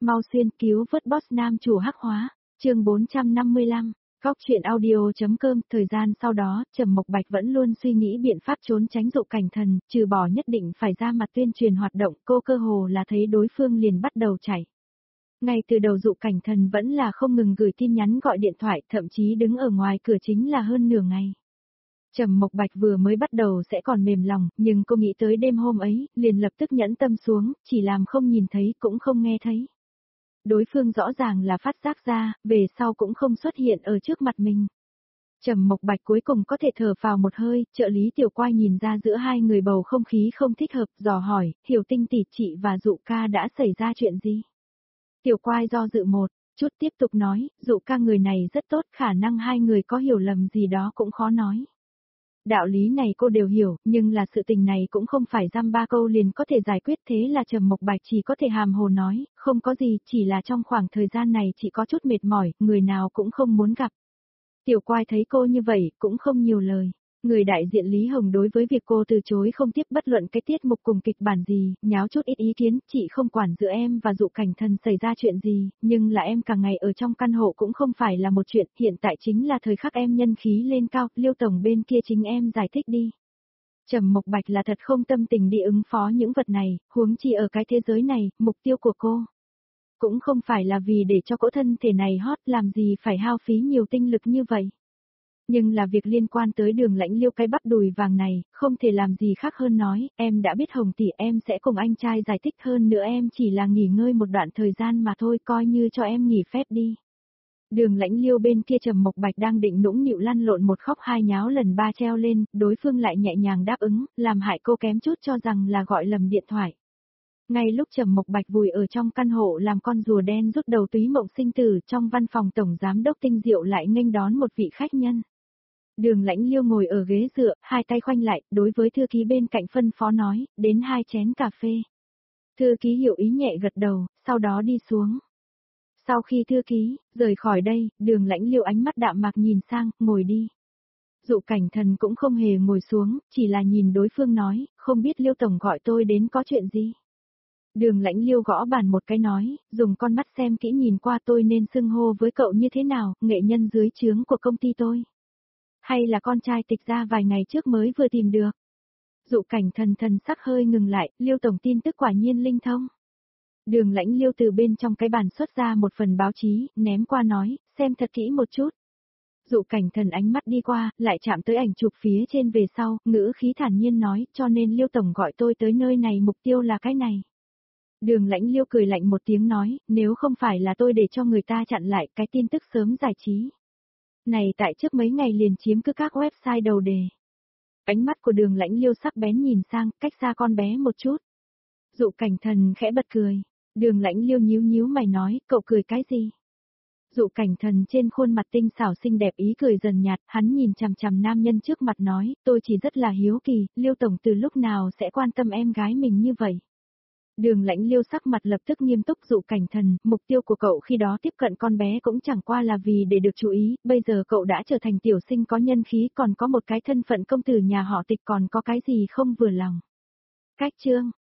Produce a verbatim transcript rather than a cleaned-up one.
Mau xuyên cứu vớt boss nam chủ hắc hóa, chương bốn trăm năm mươi lăm, Cóc truyện audio.com. Thời gian sau đó, Trầm Mộc Bạch vẫn luôn suy nghĩ biện pháp trốn tránh Dụ Cảnh Thần, trừ bỏ nhất định phải ra mặt tuyên truyền hoạt động, cô cơ hồ là thấy đối phương liền bắt đầu chạy. Ngay từ đầu Dụ Cảnh Thần vẫn là không ngừng gửi tin nhắn gọi điện thoại, thậm chí đứng ở ngoài cửa chính là hơn nửa ngày. Trầm Mộc Bạch vừa mới bắt đầu sẽ còn mềm lòng, nhưng cô nghĩ tới đêm hôm ấy, liền lập tức nhẫn tâm xuống, chỉ làm không nhìn thấy cũng không nghe thấy. Đối phương rõ ràng là phát giác ra, về sau cũng không xuất hiện ở trước mặt mình. Trầm Mộc Bạch cuối cùng có thể thở phào một hơi, trợ lý Tiểu Quai nhìn ra giữa hai người bầu không khí không thích hợp, dò hỏi, Hiểu Tinh tỷ chị và Dụ ca đã xảy ra chuyện gì? Tiểu Quai do dự một chút tiếp tục nói, Dụ ca người này rất tốt, khả năng hai người có hiểu lầm gì đó cũng khó nói. Đạo lý này cô đều hiểu, nhưng là sự tình này cũng không phải dăm ba câu liền có thể giải quyết, thế là Trầm Mộc Bạch chỉ có thể hàm hồ nói, không có gì, chỉ là trong khoảng thời gian này chị có chút mệt mỏi, người nào cũng không muốn gặp. Tiểu Quai thấy cô như vậy, cũng không nhiều lời. Người đại diện Lý Hồng đối với việc cô từ chối không tiếp bất luận cái tiết mục cùng kịch bản gì, nháo chút ít ý kiến, chị không quản giữa em và Dụ Cảnh Thần xảy ra chuyện gì, nhưng là em cả ngày ở trong căn hộ cũng không phải là một chuyện, hiện tại chính là thời khắc em nhân khí lên cao, Liêu Tổng bên kia chính em giải thích đi. Trầm Mộc Bạch là thật không tâm tình đi ứng phó những vật này, huống chi ở cái thế giới này, mục tiêu của cô cũng không phải là vì để cho cỗ thân thể này hot, làm gì phải hao phí nhiều tinh lực như vậy. Nhưng là việc liên quan tới Đường Lãnh Liêu cái bắp đùi vàng này, không thể làm gì khác hơn nói, em đã biết Hồng tỷ, em sẽ cùng anh trai giải thích, hơn nữa em chỉ là nghỉ ngơi một đoạn thời gian mà thôi, coi như cho em nghỉ phép đi. Đường Lãnh Liêu bên kia Trầm Mộc Bạch đang định nũng nịu lăn lộn một khóc hai nháo lần ba treo lên, đối phương lại nhẹ nhàng đáp ứng, làm hại cô kém chút cho rằng là gọi lầm điện thoại. Ngay lúc Trầm Mộc Bạch vùi ở trong căn hộ làm con rùa đen rút đầu túy mộng sinh tử, trong văn phòng tổng giám đốc Tinh Diệu lại nghênh đón một vị khách nhân. Đường Lãnh Liêu ngồi ở ghế dựa, hai tay khoanh lại, đối với thư ký bên cạnh phân phó nói, đến hai chén cà phê. Thư ký hiểu ý nhẹ gật đầu, sau đó đi xuống. Sau khi thư ký rời khỏi đây, Đường Lãnh Liêu ánh mắt đạm mạc nhìn sang, ngồi đi. Dụ Cảnh Thần cũng không hề ngồi xuống, chỉ là nhìn đối phương nói, không biết Liêu Tổng gọi tôi đến có chuyện gì. Đường Lãnh Liêu gõ bàn một cái nói, dùng con mắt xem kỹ nhìn qua, tôi nên xưng hô với cậu như thế nào, nghệ nhân dưới trướng của công ty tôi. Hay là con trai tịch ra vài ngày trước mới vừa tìm được. Dụ Cảnh Thần thần sắc hơi ngừng lại, Liêu Tổng tin tức quả nhiên linh thông. Đường Lãnh Liêu từ bên trong cái bàn xuất ra một phần báo chí, ném qua nói, xem thật kỹ một chút. Dụ Cảnh Thần ánh mắt đi qua, lại chạm tới ảnh chụp phía trên về sau, ngữ khí thản nhiên nói, cho nên Liêu Tổng gọi tôi tới nơi này mục tiêu là cái này. Đường Lãnh Liêu cười lạnh một tiếng nói, nếu không phải là tôi để cho người ta chặn lại cái tin tức sớm giải trí này tại trước mấy ngày liền chiếm cứ các website đầu đề. Ánh mắt của Đường Lãnh Liêu sắc bén nhìn sang, cách xa con bé một chút. Dụ Cảnh Thần khẽ bật cười. Đường Lãnh Liêu nhíu nhíu mày nói, cậu cười cái gì? Dụ Cảnh Thần trên khuôn mặt tinh xảo xinh đẹp ý cười dần nhạt, hắn nhìn chằm chằm nam nhân trước mặt nói, tôi chỉ rất là hiếu kỳ, Liêu Tổng từ lúc nào sẽ quan tâm em gái mình như vậy? Đường Lãnh Liêu sắc mặt lập tức nghiêm túc. Dụ Cảnh Thần, mục tiêu của cậu khi đó tiếp cận con bé cũng chẳng qua là vì để được chú ý, bây giờ cậu đã trở thành tiểu sinh có nhân khí, còn có một cái thân phận công tử nhà họ Tịch, còn có cái gì không vừa lòng. Cách chương,